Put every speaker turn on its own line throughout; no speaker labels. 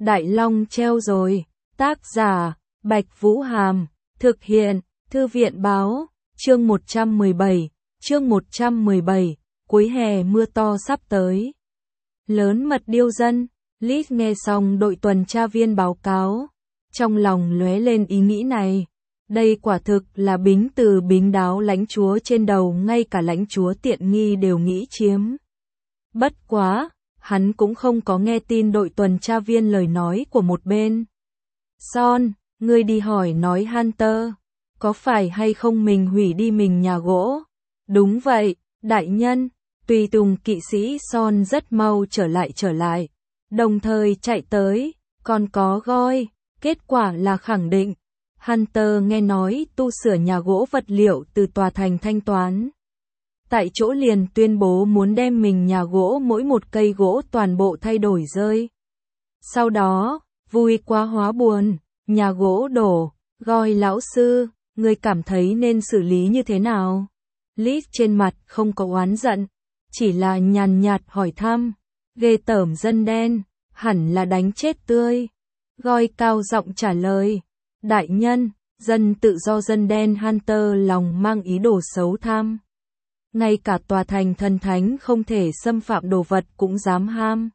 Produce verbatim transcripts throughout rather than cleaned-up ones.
Đại Long treo rồi. Tác giả, Bạch Vũ Hàm. Thực hiện, Thư viện Báo. Chương một trăm mười bảy. Chương một trăm mười bảy. Cuối hè mưa to sắp tới. Lớn mật điêu dân. Liz nghe xong đội tuần tra viên báo cáo. Trong lòng lóe lên ý nghĩ này. Đây quả thực là bính từ bính đáo lãnh chúa trên đầu, ngay cả lãnh chúa tiện nghi đều nghĩ chiếm. Bất quá, hắn cũng không có nghe tin đội tuần tra viên lời nói của một bên. Son, ngươi đi hỏi nói Hunter, có phải hay không mình hủy đi mình nhà gỗ? Đúng vậy, đại nhân. Tùy tùng kỵ sĩ Son rất mau trở lại trở lại, đồng thời chạy tới, còn có Goi, kết quả là khẳng định. Hunter nghe nói tu sửa nhà gỗ vật liệu từ tòa thành thanh toán. Tại chỗ liền tuyên bố muốn đem mình nhà gỗ mỗi một cây gỗ toàn bộ thay đổi rơi. Sau đó, vui quá hóa buồn, nhà gỗ đổ, Goi lão sư, ngươi cảm thấy nên xử lý như thế nào? Liz trên mặt không có oán giận, chỉ là nhàn nhạt hỏi thăm. Ghê tởm dân đen, hẳn là đánh chết tươi. Goi cao giọng trả lời. Đại nhân, dân tự do dân đen Hunter lòng mang ý đồ xấu tham. Ngay cả tòa thành thần thánh không thể xâm phạm đồ vật cũng dám ham.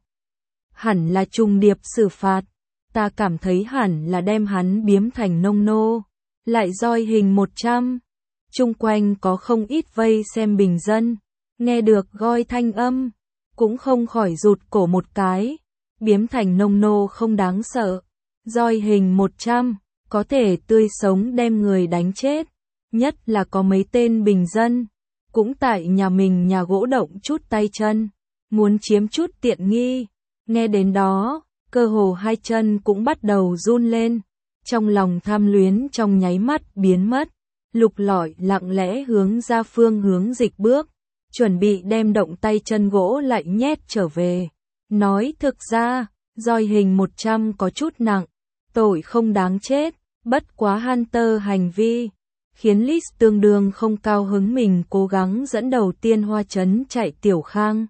Hẳn là trùng điệp xử phạt. Ta cảm thấy hẳn là đem hắn biếm thành nông nô. Lại roi hình một trăm. Chung quanh có không ít vây xem bình dân. Nghe được Goi thanh âm, cũng không khỏi rụt cổ một cái. Biếm thành nông nô không đáng sợ. Roi hình một trăm, có thể tươi sống đem người đánh chết. Nhất là có mấy tên bình dân, cũng tại nhà mình nhà gỗ động chút tay chân, muốn chiếm chút tiện nghi. Nghe đến đó, cơ hồ hai chân cũng bắt đầu run lên. Trong lòng tham luyến trong nháy mắt biến mất. Lục lọi lặng lẽ hướng ra phương hướng dịch bước, chuẩn bị đem động tay chân gỗ lại nhét trở về. Nói thực ra, roi hình một trăm có chút nặng, tội không đáng chết, bất quá Hunter hành vi khiến Liz tương đương không cao hứng, mình cố gắng dẫn đầu tiên hoa trấn chạy tiểu khang.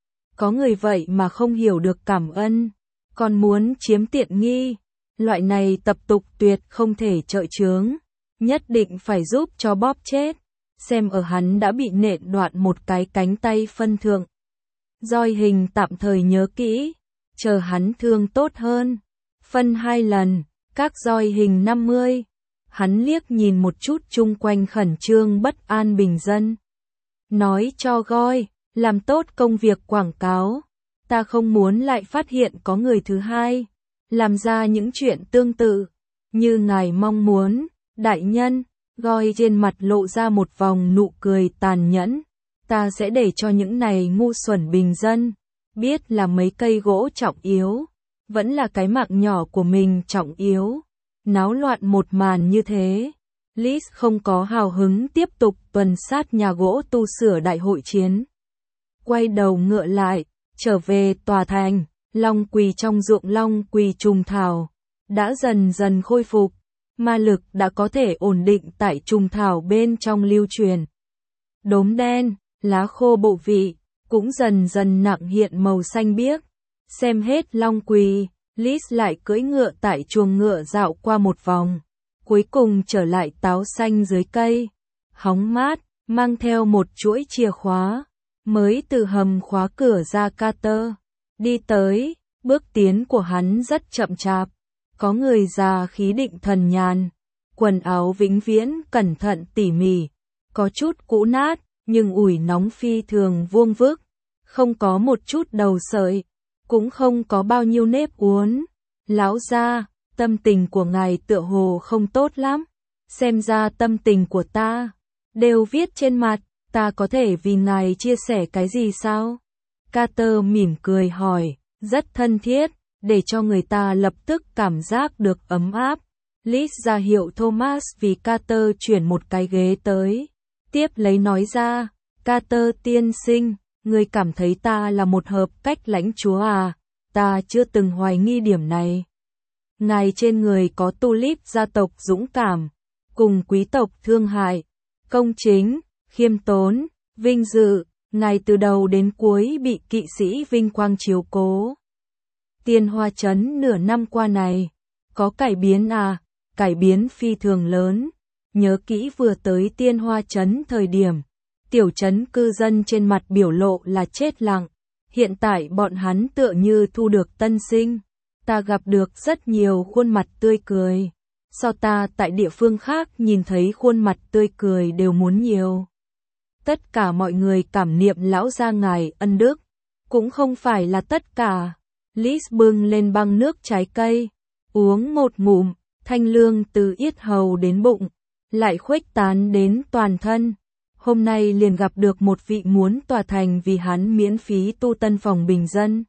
Có người vậy mà không hiểu được cảm ơn, còn muốn chiếm tiện nghi, loại này tập tục tuyệt không thể trợ chướng, nhất định phải giúp cho bóp chết. Xem ở hắn đã bị nện đoạn một cái cánh tay phân thượng. Roi hình tạm thời nhớ kỹ, chờ hắn thương tốt hơn. Phân hai lần, các roi hình năm mươi. Hắn liếc nhìn một chút chung quanh khẩn trương bất an bình dân. Nói cho Goi, làm tốt công việc quảng cáo. Ta không muốn lại phát hiện có người thứ hai làm ra những chuyện tương tự như ngài mong muốn, đại nhân. Goi trên mặt lộ ra một vòng nụ cười tàn nhẫn. Ta sẽ để cho những này ngu xuẩn bình dân biết là mấy cây gỗ trọng yếu, vẫn là cái mạng nhỏ của mình trọng yếu. Náo loạn một màn như thế, Liz không có hào hứng tiếp tục tuần sát nhà gỗ tu sửa đại hội chiến. Quay đầu ngựa lại, trở về tòa thành. Long quỳ trong ruộng long quỳ trùng thảo đã dần dần khôi phục. Ma lực đã có thể ổn định tại trùng thảo bên trong lưu truyền. Đốm đen, lá khô bộ vị, cũng dần dần nặng hiện màu xanh biếc. Xem hết long quỳ, Liz lại cưỡi ngựa tại chuồng ngựa dạo qua một vòng. Cuối cùng trở lại táo xanh dưới cây. Hóng mát, mang theo một chuỗi chìa khóa. Mới từ hầm khóa cửa ra Carter. Đi tới, bước tiến của hắn rất chậm chạp. Có người già khí định thần nhàn, quần áo vĩnh viễn cẩn thận tỉ mỉ, có chút cũ nát, nhưng ủi nóng phi thường vuông vức, không có một chút đầu sợi, cũng không có bao nhiêu nếp uốn. Lão gia, tâm tình của ngài tựa hồ không tốt lắm, xem ra tâm tình của ta đều viết trên mặt, ta có thể vì ngài chia sẻ cái gì sao? Carter mỉm cười hỏi, rất thân thiết, để cho người ta lập tức cảm giác được ấm áp. Liz ra hiệu Thomas vì Carter chuyển một cái ghế tới. Tiếp lấy nói ra, Carter tiên sinh, ngươi cảm thấy ta là một hợp cách lãnh chúa à? Ta chưa từng hoài nghi điểm này. Ngài trên người có tulip gia tộc dũng cảm, cùng quý tộc thương hại, công chính, khiêm tốn, vinh dự. Ngài từ đầu đến cuối bị kỵ sĩ vinh quang chiếu cố. Tiên Hoa Trấn nửa năm qua này, có cải biến à, cải biến phi thường lớn. Nhớ kỹ vừa tới Tiên Hoa Trấn thời điểm, tiểu trấn cư dân trên mặt biểu lộ là chết lặng. Hiện tại bọn hắn tựa như thu được tân sinh. Ta gặp được rất nhiều khuôn mặt tươi cười. So ta tại địa phương khác nhìn thấy khuôn mặt tươi cười đều muốn nhiều. Tất cả mọi người cảm niệm lão gia ngài ân đức. Cũng không phải là tất cả. Liz bưng lên băng nước trái cây. Uống một ngụm, thanh lương từ yết hầu đến bụng. Lại khuếch tán đến toàn thân. Hôm nay liền gặp được một vị muốn tòa thành vì hắn miễn phí tu tân phòng bình dân.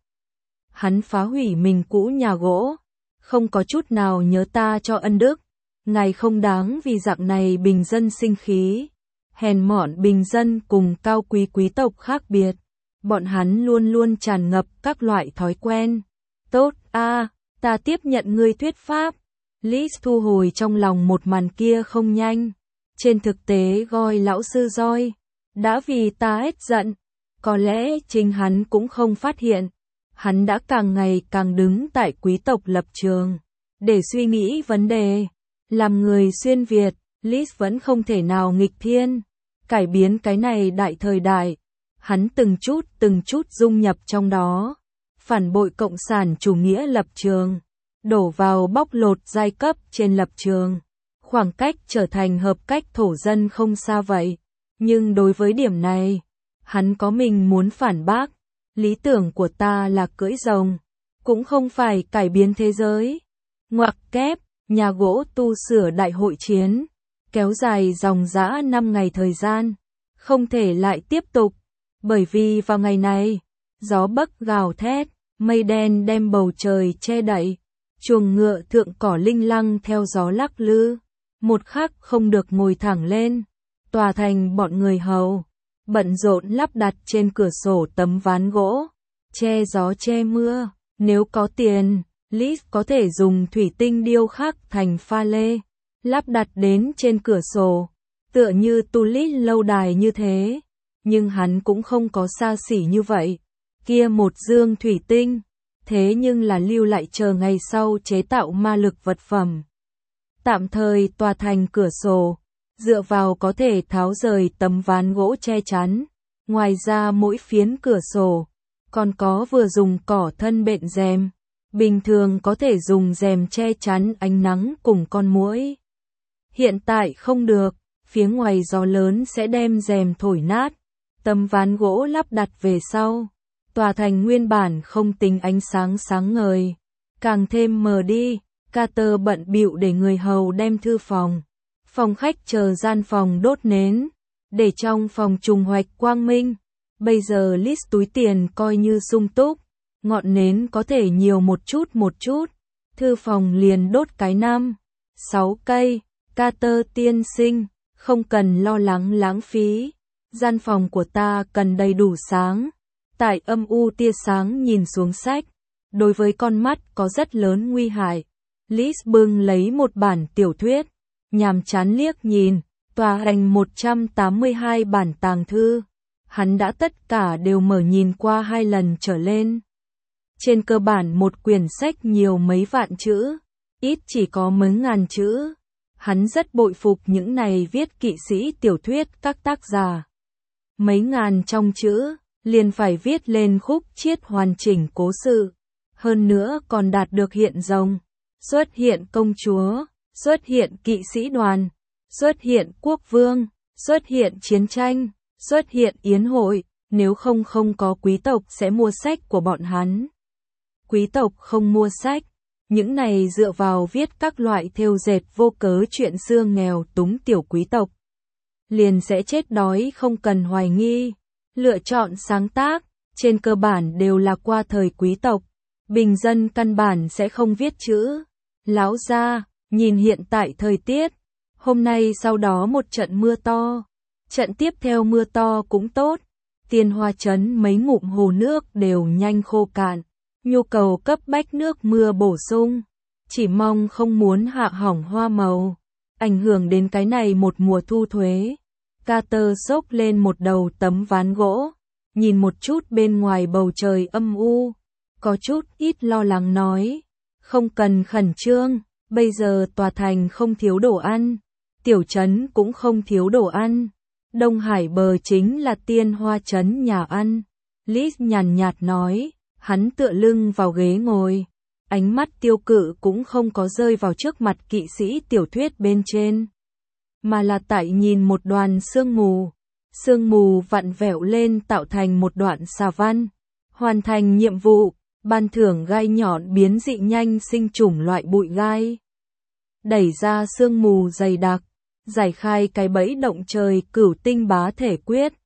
Hắn phá hủy mình cũ nhà gỗ. Không có chút nào nhớ ta cho ân đức. Ngài không đáng vì dạng này bình dân sinh khí. Hèn mọn bình dân cùng cao quý quý tộc khác biệt. Bọn hắn luôn luôn tràn ngập các loại thói quen. Tốt a, ta tiếp nhận ngươi thuyết pháp. Liz thu hồi trong lòng một màn kia không nhanh. Trên thực tế gọi lão sư roi. Đã vì ta hết giận. Có lẽ chính hắn cũng không phát hiện. Hắn đã càng ngày càng đứng tại quý tộc lập trường. Để suy nghĩ vấn đề. Làm người xuyên Việt, Liz vẫn không thể nào nghịch thiên. Cải biến cái này đại thời đại. Hắn từng chút từng chút dung nhập trong đó. Phản bội cộng sản chủ nghĩa lập trường. Đổ vào bóc lột giai cấp trên lập trường. Khoảng cách trở thành hợp cách thổ dân không xa vậy. Nhưng đối với điểm này, hắn có mình muốn phản bác. Lý tưởng của ta là cưỡi rồng. Cũng không phải cải biến thế giới. Ngoặc kép, nhà gỗ tu sửa đại hội chiến. Kéo dài dòng dã năm ngày thời gian. Không thể lại tiếp tục. Bởi vì vào ngày này, gió bấc gào thét, mây đen đem bầu trời che đậy. Chuồng ngựa thượng cỏ linh lăng theo gió lắc lư. Một khắc không được ngồi thẳng lên. Tòa thành bọn người hầu. Bận rộn lắp đặt trên cửa sổ tấm ván gỗ. Che gió che mưa. Nếu có tiền, Liz có thể dùng thủy tinh điêu khắc thành pha lê. Lắp đặt đến trên cửa sổ. Tựa như tulip lâu đài như thế. Nhưng hắn cũng không có xa xỉ như vậy. Kia một dương thủy tinh. Thế nhưng là lưu lại chờ ngày sau chế tạo ma lực vật phẩm. Tạm thời tòa thành cửa sổ. Dựa vào có thể tháo rời tấm ván gỗ che chắn. Ngoài ra mỗi phiến cửa sổ. Còn có vừa dùng cỏ thân bện rèm. Bình thường có thể dùng rèm che chắn ánh nắng cùng con muỗi. Hiện tại không được. Phía ngoài gió lớn sẽ đem rèm thổi nát. Tấm ván gỗ lắp đặt về sau. Tòa thành nguyên bản không tính ánh sáng sáng ngời. Càng thêm mờ đi. Carter bận bịu để người hầu đem thư phòng. Phòng khách chờ gian phòng đốt nến. Để trong phòng trùng hoạch quang minh. Bây giờ Liz túi tiền coi như sung túc. Ngọn nến có thể nhiều một chút một chút. Thư phòng liền đốt cái năm, sáu cây. Carter tiên sinh, không cần lo lắng lãng phí. Gian phòng của ta cần đầy đủ sáng. Tại âm u tia sáng nhìn xuống sách. Đối với con mắt có rất lớn nguy hại. Liz bưng lấy một bản tiểu thuyết. Nhàm chán liếc nhìn. Tòa hành một trăm tám mươi hai bản tàng thư. Hắn đã tất cả đều mở nhìn qua hai lần trở lên. Trên cơ bản một quyển sách nhiều mấy vạn chữ. Ít chỉ có mấy ngàn chữ. Hắn rất bội phục những này viết kỵ sĩ tiểu thuyết các tác giả. Mấy ngàn trong chữ, liền phải viết lên khúc chiết hoàn chỉnh cố sự. Hơn nữa còn đạt được hiện rồng, xuất hiện công chúa, xuất hiện kỵ sĩ đoàn, xuất hiện quốc vương, xuất hiện chiến tranh, xuất hiện yến hội, nếu không không có quý tộc sẽ mua sách của bọn hắn. Quý tộc không mua sách, những này dựa vào viết các loại thêu dệt vô cớ chuyện xưa nghèo túng tiểu quý tộc. Liền sẽ chết đói không cần hoài nghi. Lựa chọn sáng tác, trên cơ bản đều là qua thời quý tộc. Bình dân căn bản sẽ không viết chữ. Lão gia, nhìn hiện tại thời tiết. Hôm nay sau đó một trận mưa to. Trận tiếp theo mưa to cũng tốt. Tiên Hoa Trấn mấy ngụm hồ nước đều nhanh khô cạn. Nhu cầu cấp bách nước mưa bổ sung. Chỉ mong không muốn hạ hỏng hoa màu. Ảnh hưởng đến cái này một mùa thu thuế. Carter xốc lên một đầu tấm ván gỗ. Nhìn một chút bên ngoài bầu trời âm u. có chút ít lo lắng nói, không cần khẩn trương, bây giờ tòa thành không thiếu đồ ăn, tiểu trấn cũng không thiếu đồ ăn, Đông Hải bờ chính là tiên hoa trấn nhà ăn. Liz nhàn nhạt nói, hắn tựa lưng vào ghế ngồi, ánh mắt tiêu cự cũng không có rơi vào trước mặt kỵ sĩ tiểu thuyết bên trên, mà là tại nhìn một đoàn sương mù. Sương mù vặn vẹo lên tạo thành một đoạn xà văn. Hoàn thành nhiệm vụ, ban thưởng gai nhọn biến dị nhanh sinh chủng loại bụi gai. Đẩy ra sương mù dày đặc, giải khai cái bẫy động trời cửu tinh bá thể quyết.